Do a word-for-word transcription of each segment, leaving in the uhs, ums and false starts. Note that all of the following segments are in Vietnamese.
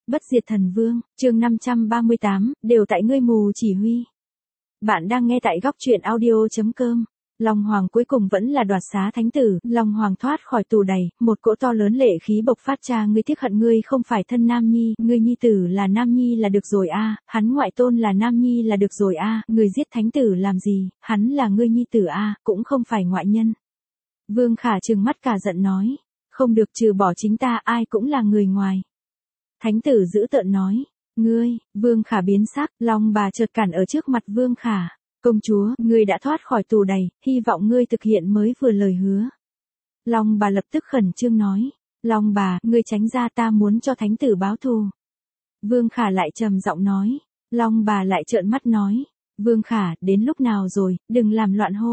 Bất diệt thần vương, chương năm trăm ba mươi tám, đều tại ngươi mù chỉ huy. Bạn đang nghe tại góc truyện audio chấm com. Long Hoàng cuối cùng vẫn là đoạt xá thánh tử, Long Hoàng thoát khỏi tù đầy, một cỗ to lớn lệ khí bộc phát. Cha ngươi tiếc hận ngươi không phải thân Nam Nhi, ngươi nhi tử là Nam Nhi là được rồi a, hắn ngoại tôn là Nam Nhi là được rồi a, ngươi giết thánh tử làm gì, hắn là ngươi nhi tử a, cũng không phải ngoại nhân. Vương Khả trừng mắt cả giận nói, không được, trừ bỏ chính ta ai cũng là người ngoài. Thánh tử dữ tợn nói, ngươi, Vương Khả biến sắc, Long bà chợt cản ở trước mặt Vương Khả. Công chúa, ngươi đã thoát khỏi tù đầy, hy vọng ngươi thực hiện mới vừa lời hứa. Long bà lập tức khẩn trương nói, Long bà, ngươi tránh ra, ta muốn cho thánh tử báo thù. Vương Khả lại trầm giọng nói, Long bà lại trợn mắt nói, Vương Khả, đến lúc nào rồi, đừng làm loạn hô.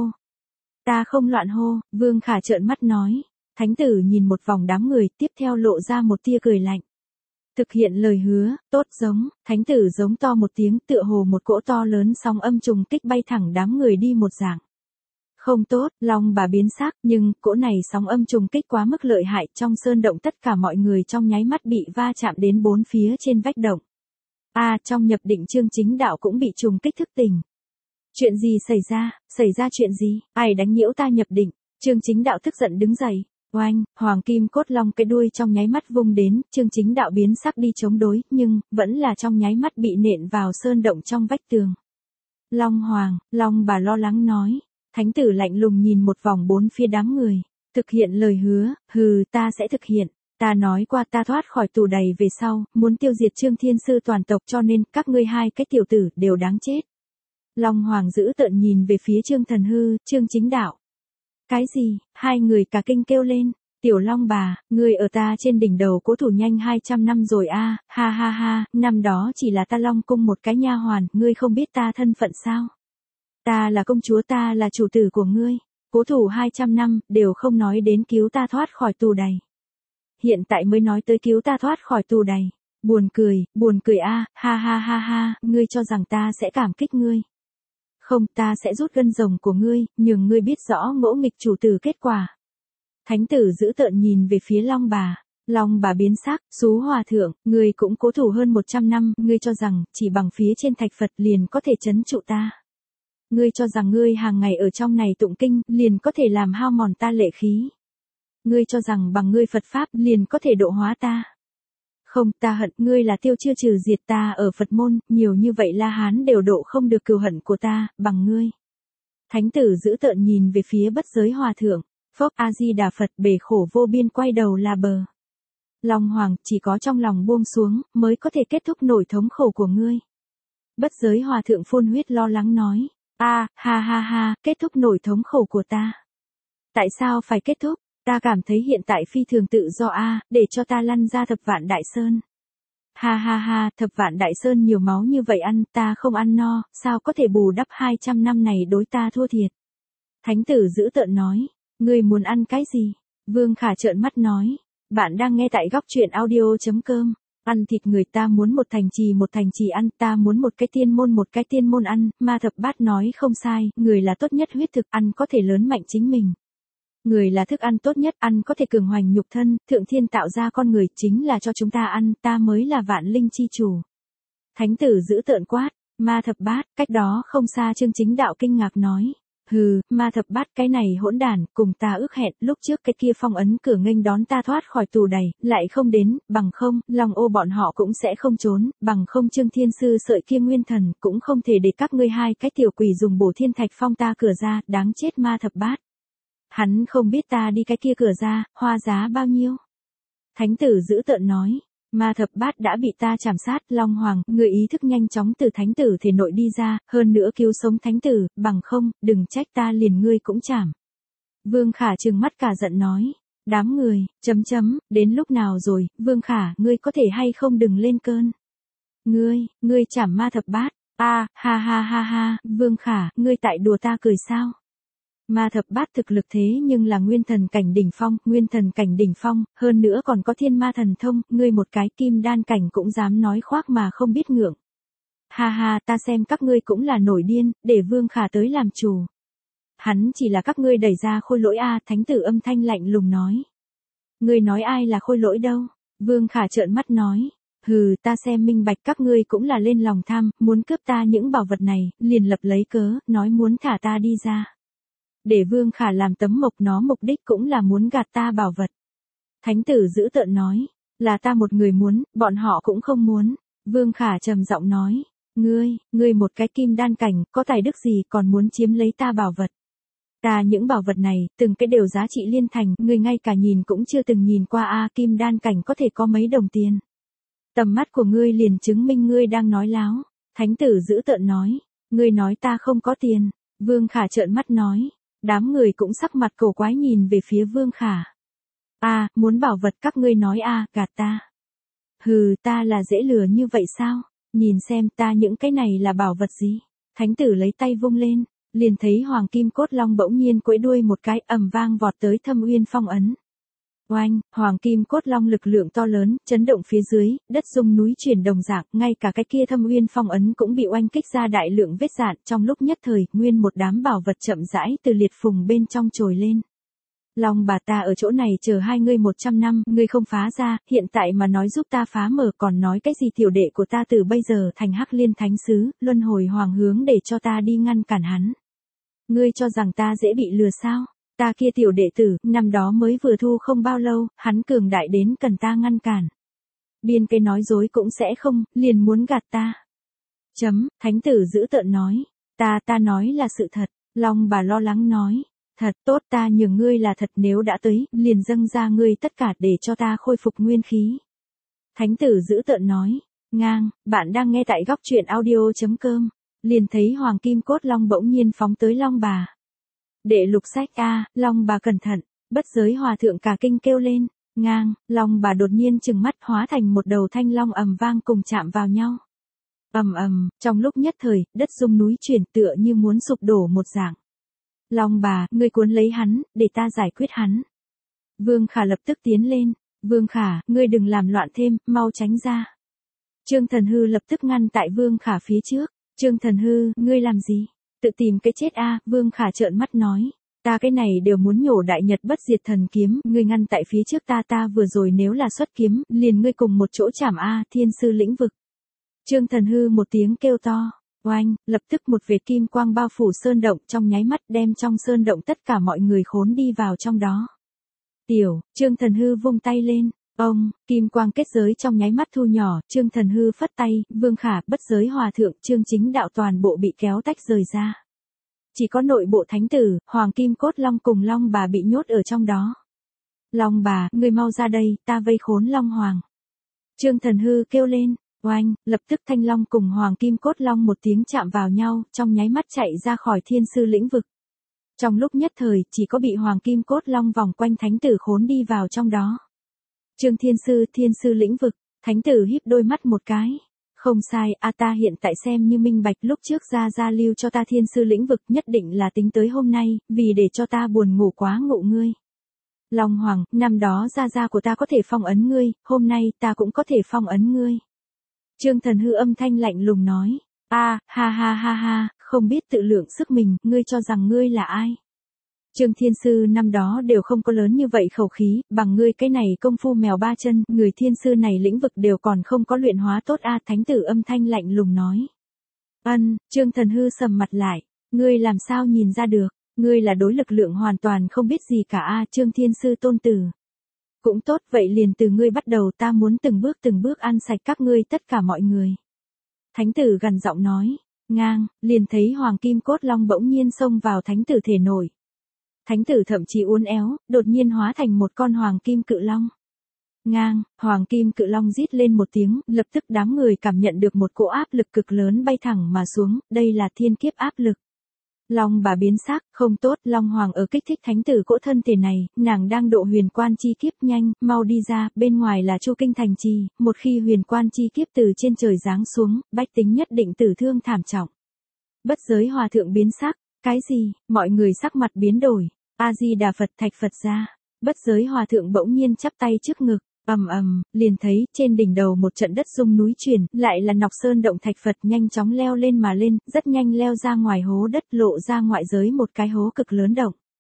Ta không loạn hô, Vương Khả trợn mắt nói. Thánh tử nhìn một vòng đám người, tiếp theo lộ ra một tia cười lạnh. Thực hiện lời hứa, tốt giống, thánh tử giống to một tiếng, tựa hồ một cỗ to lớn sóng âm trùng kích bay thẳng đám người đi một dạng. Không tốt, Long bà biến sắc, nhưng cỗ này sóng âm trùng kích quá mức lợi hại, trong sơn động tất cả mọi người trong nháy mắt bị va chạm đến bốn phía trên vách động. A, à, trong nhập định Chương Chính Đạo cũng bị trùng kích thức tỉnh. Chuyện gì xảy ra, xảy ra chuyện gì, ai đánh nhiễu ta nhập định? Chương Chính Đạo tức giận đứng dậy. Oanh, hoàng kim cốt long cái đuôi trong nháy mắt vung đến, Chương Chính Đạo biến sắc đi chống đối, nhưng vẫn là trong nháy mắt bị nện vào sơn động trong vách tường. Long Hoàng, Long bà lo lắng nói, thánh tử lạnh lùng nhìn một vòng bốn phía đám người, thực hiện lời hứa, hừ, ta sẽ thực hiện. Ta nói qua ta thoát khỏi tù đầy về sau, muốn tiêu diệt Trương Thiên Sư toàn tộc, cho nên các ngươi hai cái tiểu tử đều đáng chết. Long Hoàng dữ tợn nhìn về phía Trương Thần Hư, Chương Chính Đạo. Cái gì? Hai người cả kinh kêu lên. Tiểu Long bà, ngươi ở ta trên đỉnh đầu cố thủ nhanh hai trăm năm rồi a, à, ha ha ha, năm đó chỉ là ta Long cung một cái nha hoàn, ngươi không biết ta thân phận sao? Ta là công chúa, ta là chủ tử của ngươi. Cố thủ hai trăm năm, đều không nói đến cứu ta thoát khỏi tù đầy. Hiện tại mới nói tới cứu ta thoát khỏi tù đầy. Buồn cười, buồn cười a, à, ha ha ha ha, ngươi cho rằng ta sẽ cảm kích ngươi. Không, ta sẽ rút gân rồng của ngươi, nhường ngươi biết rõ ngỗ nghịch chủ tử kết quả. Thánh tử dữ tợn nhìn về phía Long bà. Long bà biến sắc, xú hòa thượng, ngươi cũng cố thủ hơn một trăm năm, ngươi cho rằng, chỉ bằng phía trên thạch Phật liền có thể trấn trụ ta. Ngươi cho rằng ngươi hàng ngày ở trong này tụng kinh, liền có thể làm hao mòn ta lệ khí. Ngươi cho rằng bằng ngươi Phật Pháp, liền có thể độ hóa ta. Không, ta hận ngươi là tiêu chưa trừ diệt ta ở Phật môn, nhiều như vậy La Hán đều độ không được cừu hận của ta, bằng ngươi. Thánh tử dữ tợn nhìn về phía Bất Giới Hòa thượng, Phốc A-di-đà Phật, bể khổ vô biên quay đầu là bờ. Long Hoàng, chỉ có trong lòng buông xuống, mới có thể kết thúc nổi thống khổ của ngươi. Bất Giới Hòa thượng phun huyết lo lắng nói, a, à, ha ha ha, kết thúc nổi thống khổ của ta. Tại sao phải kết thúc? Ta cảm thấy hiện tại phi thường tự do a, à, để cho ta lăn ra Thập Vạn Đại Sơn. Ha ha ha, Thập Vạn Đại Sơn nhiều máu như vậy ăn, ta không ăn no, sao có thể bù đắp hai trăm năm này đối ta thua thiệt. Thánh tử dữ tợn nói, ngươi muốn ăn cái gì? Vương Khả trợn mắt nói, bạn đang nghe tại góc truyện audio chấm com. Ăn thịt người, ta muốn một thành trì một thành trì ăn, ta muốn một cái tiên môn một cái tiên môn ăn, Ma Thập Bát nói không sai, người là tốt nhất huyết thực, ăn có thể lớn mạnh chính mình. Người là thức ăn tốt nhất, ăn có thể cường hoành nhục thân, thượng thiên tạo ra con người, chính là cho chúng ta ăn, ta mới là vạn linh chi chủ. Thánh tử dữ tợn quát, Ma Thập Bát, cách đó không xa Chương Chính Đạo kinh ngạc nói. Hừ, Ma Thập Bát cái này hỗn đản, cùng ta ước hẹn, lúc trước cái kia phong ấn cửa nghênh đón ta thoát khỏi tù đầy, lại không đến, bằng không, Long Ô bọn họ cũng sẽ không trốn, bằng không Trương Thiên Sư sợi kia nguyên thần, cũng không thể để các ngươi hai cái tiểu quỷ dùng bổ thiên thạch phong ta cửa ra, đáng chết Ma Thập Bát. Hắn không biết ta đi cái kia cửa ra, hoa giá bao nhiêu. Thánh tử dữ tợn nói, Ma Thập Bát đã bị ta chảm sát, Long Hoàng, người ý thức nhanh chóng từ thánh tử thể nội đi ra, hơn nữa cứu sống thánh tử, bằng không, đừng trách ta liền ngươi cũng chảm. Vương Khả trừng mắt cả giận nói, đám người, chấm chấm, đến lúc nào rồi, Vương Khả, ngươi có thể hay không đừng lên cơn. Ngươi, ngươi chảm Ma Thập Bát, a, à, ha ha ha ha, Vương Khả, ngươi tại đùa ta cười sao? Ma Thập Bát thực lực thế nhưng là nguyên thần cảnh đỉnh phong, nguyên thần cảnh đỉnh phong, hơn nữa còn có thiên ma thần thông, ngươi một cái kim đan cảnh cũng dám nói khoác mà không biết ngượng. Ha ha, ta xem các ngươi cũng là nổi điên, để Vương Khả tới làm chủ. Hắn chỉ là các ngươi đẩy ra khôi lỗi a, thánh tử âm thanh lạnh lùng nói. Ngươi nói ai là khôi lỗi đâu? Vương Khả trợn mắt nói. Hừ, ta xem minh bạch các ngươi cũng là lên lòng tham, muốn cướp ta những bảo vật này, liền lập lấy cớ, nói muốn thả ta đi ra. Để Vương Khả làm tấm mộc, nó mục đích cũng là muốn gạt ta bảo vật. Thánh tử dữ tợn nói, là ta một người muốn, bọn họ cũng không muốn. Vương Khả trầm giọng nói, ngươi, ngươi một cái kim đan cảnh, có tài đức gì còn muốn chiếm lấy ta bảo vật. Ta những bảo vật này, từng cái đều giá trị liên thành, ngươi ngay cả nhìn cũng chưa từng nhìn qua a, kim đan cảnh có thể có mấy đồng tiền. Tầm mắt của ngươi liền chứng minh ngươi đang nói láo. Thánh tử dữ tợn nói, ngươi nói ta không có tiền. Vương Khả trợn mắt nói, đám người cũng sắc mặt cổ quái nhìn về phía Vương Khả. A, muốn bảo vật các ngươi nói a, gạt ta. Hừ, ta là dễ lừa như vậy sao? Nhìn xem ta những cái này là bảo vật gì? Thánh tử lấy tay vung lên, liền thấy hoàng kim cốt long bỗng nhiên quẫy đuôi một cái, ầm vang vọt tới Thâm Uyên Phong ấn. Oanh, hoàng kim cốt long lực lượng to lớn, chấn động phía dưới, đất rung núi chuyển đồng dạng, ngay cả cái kia Thâm Uyên Phong ấn cũng bị oanh kích ra đại lượng vết rạn, trong lúc nhất thời, nguyên một đám bảo vật chậm rãi từ liệt phùng bên trong trồi lên. Long bà ta ở chỗ này chờ hai ngươi một trăm năm, ngươi không phá ra, hiện tại mà nói giúp ta phá mở, còn nói cái gì tiểu đệ của ta từ bây giờ thành Hắc Liên Thánh Sứ, luân hồi hoàng hướng để cho ta đi ngăn cản hắn. Ngươi cho rằng ta dễ bị lừa sao? Ta kia tiểu đệ tử, năm đó mới vừa thu không bao lâu, hắn cường đại đến cần ta ngăn cản. Biên cái nói dối cũng sẽ không, liền muốn gạt ta. Chấm, thánh tử dữ tợn nói, ta ta nói là sự thật, Long bà lo lắng nói. Thật tốt, ta nhường ngươi là thật, nếu đã tới, liền dâng ra ngươi tất cả để cho ta khôi phục nguyên khí. Thánh tử dữ tợn nói, ngang, bạn đang nghe tại góc truyện audio.com, liền thấy hoàng kim cốt long bỗng nhiên phóng tới Long bà. Đệ lục sách a, Long bà cẩn thận, bất giới hòa thượng cả kinh kêu lên, ngang, Long bà đột nhiên trừng mắt hóa thành một đầu thanh long ầm vang cùng chạm vào nhau. Ầm ầm, trong lúc nhất thời, đất rung núi chuyển tựa như muốn sụp đổ một dạng. Long bà, ngươi cuốn lấy hắn, để ta giải quyết hắn. Vương Khả lập tức tiến lên, Vương Khả, ngươi đừng làm loạn thêm, mau tránh ra. Trương Thần Hư lập tức ngăn tại Vương Khả phía trước, Trương Thần Hư, ngươi làm gì? Tự tìm cái chết a, Vương Khả trợn mắt nói, ta cái này đều muốn nhổ đại nhật bất diệt thần kiếm, ngươi ngăn tại phía trước ta, ta vừa rồi nếu là xuất kiếm, liền ngươi cùng một chỗ chảm a, thiên sư lĩnh vực. Trương Thần Hư một tiếng kêu to. Oanh, lập tức một vệt kim quang bao phủ sơn động, trong nháy mắt đem trong sơn động tất cả mọi người khốn đi vào trong đó. Tiểu, Trương Thần Hư vung tay lên, ông, kim quang kết giới trong nháy mắt thu nhỏ, Trương Thần Hư phất tay, Vương Khả, bất giới hòa thượng, Trương Chính Đạo toàn bộ bị kéo tách rời ra. Chỉ có nội bộ thánh tử, hoàng kim cốt long cùng Long bà bị nhốt ở trong đó. Long bà, người mau ra đây, ta vây khốn Long Hoàng. Trương Thần Hư kêu lên. Oanh, lập tức thanh long cùng hoàng kim cốt long một tiếng chạm vào nhau, trong nháy mắt chạy ra khỏi thiên sư lĩnh vực. Trong lúc nhất thời, chỉ có bị hoàng kim cốt long vòng quanh thánh tử khốn đi vào trong đó. Trương Thiên Sư, thiên sư lĩnh vực, thánh tử híp đôi mắt một cái. Không sai, a ta hiện tại xem như minh bạch, lúc trước ra ra lưu cho ta thiên sư lĩnh vực nhất định là tính tới hôm nay, vì để cho ta buồn ngủ quá ngộ ngươi. Long Hoàng, năm đó ra ra của ta có thể phong ấn ngươi, hôm nay ta cũng có thể phong ấn ngươi. Trương Thần Hư âm thanh lạnh lùng nói, a, ha ha ha ha, không biết tự lượng sức mình, ngươi cho rằng ngươi là ai? Trương Thiên Sư năm đó đều không có lớn như vậy khẩu khí, bằng ngươi cái này công phu mèo ba chân, người thiên sư này lĩnh vực đều còn không có luyện hóa tốt a, thánh tử âm thanh lạnh lùng nói. Ân, Trương Thần Hư sầm mặt lại, ngươi làm sao nhìn ra được, ngươi là đối lực lượng hoàn toàn không biết gì cả a, Trương Thiên Sư tôn tử. Cũng tốt, vậy liền từ ngươi bắt đầu, ta muốn từng bước từng bước ăn sạch các ngươi tất cả mọi người. Thánh tử gằn giọng nói, ngang, liền thấy hoàng kim cốt long bỗng nhiên xông vào thánh tử thể nổi. Thánh tử thậm chí uốn éo, đột nhiên hóa thành một con hoàng kim cự long. Ngang, hoàng kim cự long rít lên một tiếng, lập tức đám người cảm nhận được một cỗ áp lực cực lớn bay thẳng mà xuống, đây là thiên kiếp áp lực. Long bà biến sắc, không tốt, Long Hoàng ở kích thích thánh tử cỗ thân thể này, nàng đang độ huyền quan chi kiếp, nhanh, mau đi ra, bên ngoài là Chu Kinh thành trì, một khi huyền quan chi kiếp từ trên trời giáng xuống, bách tính nhất định tử thương thảm trọng. Bất giới hòa thượng biến sắc, cái gì, mọi người sắc mặt biến đổi, A-di-đà Phật, thạch Phật ra, bất giới hòa thượng bỗng nhiên chắp tay trước ngực. Ầm ầm, liền thấy trên đỉnh đầu một trận đất rung núi chuyển, lại là Nọc Sơn động thạch Phật nhanh chóng leo lên mà lên, rất nhanh leo ra ngoài hố đất, lộ ra ngoại giới một cái hố cực lớn động.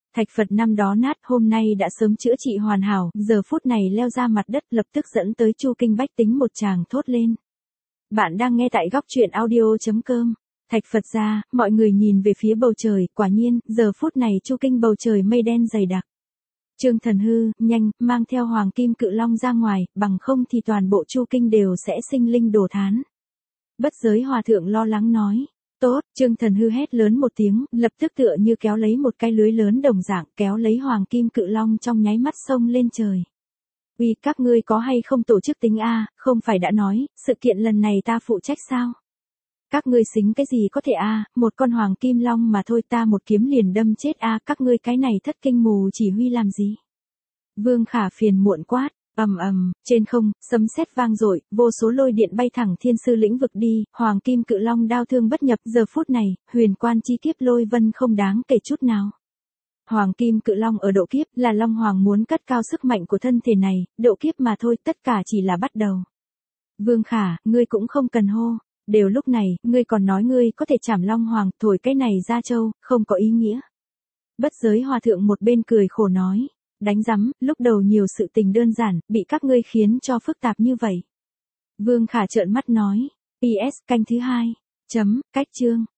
Thạch Phật năm đó nát hôm nay đã sớm chữa trị hoàn hảo, giờ phút này leo ra mặt đất lập tức dẫn tới Chu Kinh bách tính một tràng thốt lên. Bạn đang nghe tại góc truyện audio.com. Thạch Phật ra, mọi người nhìn về phía bầu trời, quả nhiên, giờ phút này Chu Kinh bầu trời mây đen dày đặc. Trương Thần hư, nhanh, mang theo Hoàng Kim Cự Long ra ngoài, bằng không thì toàn bộ Chu Kinh đều sẽ sinh linh đổ thán. Bất Giới Hòa Thượng lo lắng nói. Tốt, Trương Thần hư hét lớn một tiếng, lập tức tựa như kéo lấy một cái lưới lớn đồng dạng, kéo lấy Hoàng Kim Cự Long trong nháy mắt xông lên trời. Uy, các ngươi có hay không tổ chức tính a, không phải đã nói, sự kiện lần này ta phụ trách sao? Các ngươi xính cái gì có thể a, một con Hoàng Kim Long mà thôi ta một kiếm liền đâm chết a, các ngươi cái này thất kinh mù chỉ huy làm gì? Vương Khả phiền muộn quát. Ầm ầm, trên không, sấm sét vang dội, vô số lôi điện bay thẳng thiên sư lĩnh vực đi, Hoàng Kim Cự Long đao thương bất nhập, giờ phút này, huyền quan chi kiếp lôi vân không đáng kể chút nào. Hoàng Kim Cự Long ở độ kiếp, là Long Hoàng muốn cất cao sức mạnh của thân thể này, độ kiếp mà thôi, tất cả chỉ là bắt đầu. Vương Khả, ngươi cũng không cần hô, đều lúc này, ngươi còn nói ngươi có thể chảm Long Hoàng, thổi cái này ra châu, không có ý nghĩa. Bất Giới Hòa Thượng một bên cười khổ nói. Đánh rắm, lúc đầu nhiều sự tình đơn giản, bị các ngươi khiến cho phức tạp như vậy. Vương Khả trợn mắt nói. pê ét canh thứ hai. Chấm, cách chương.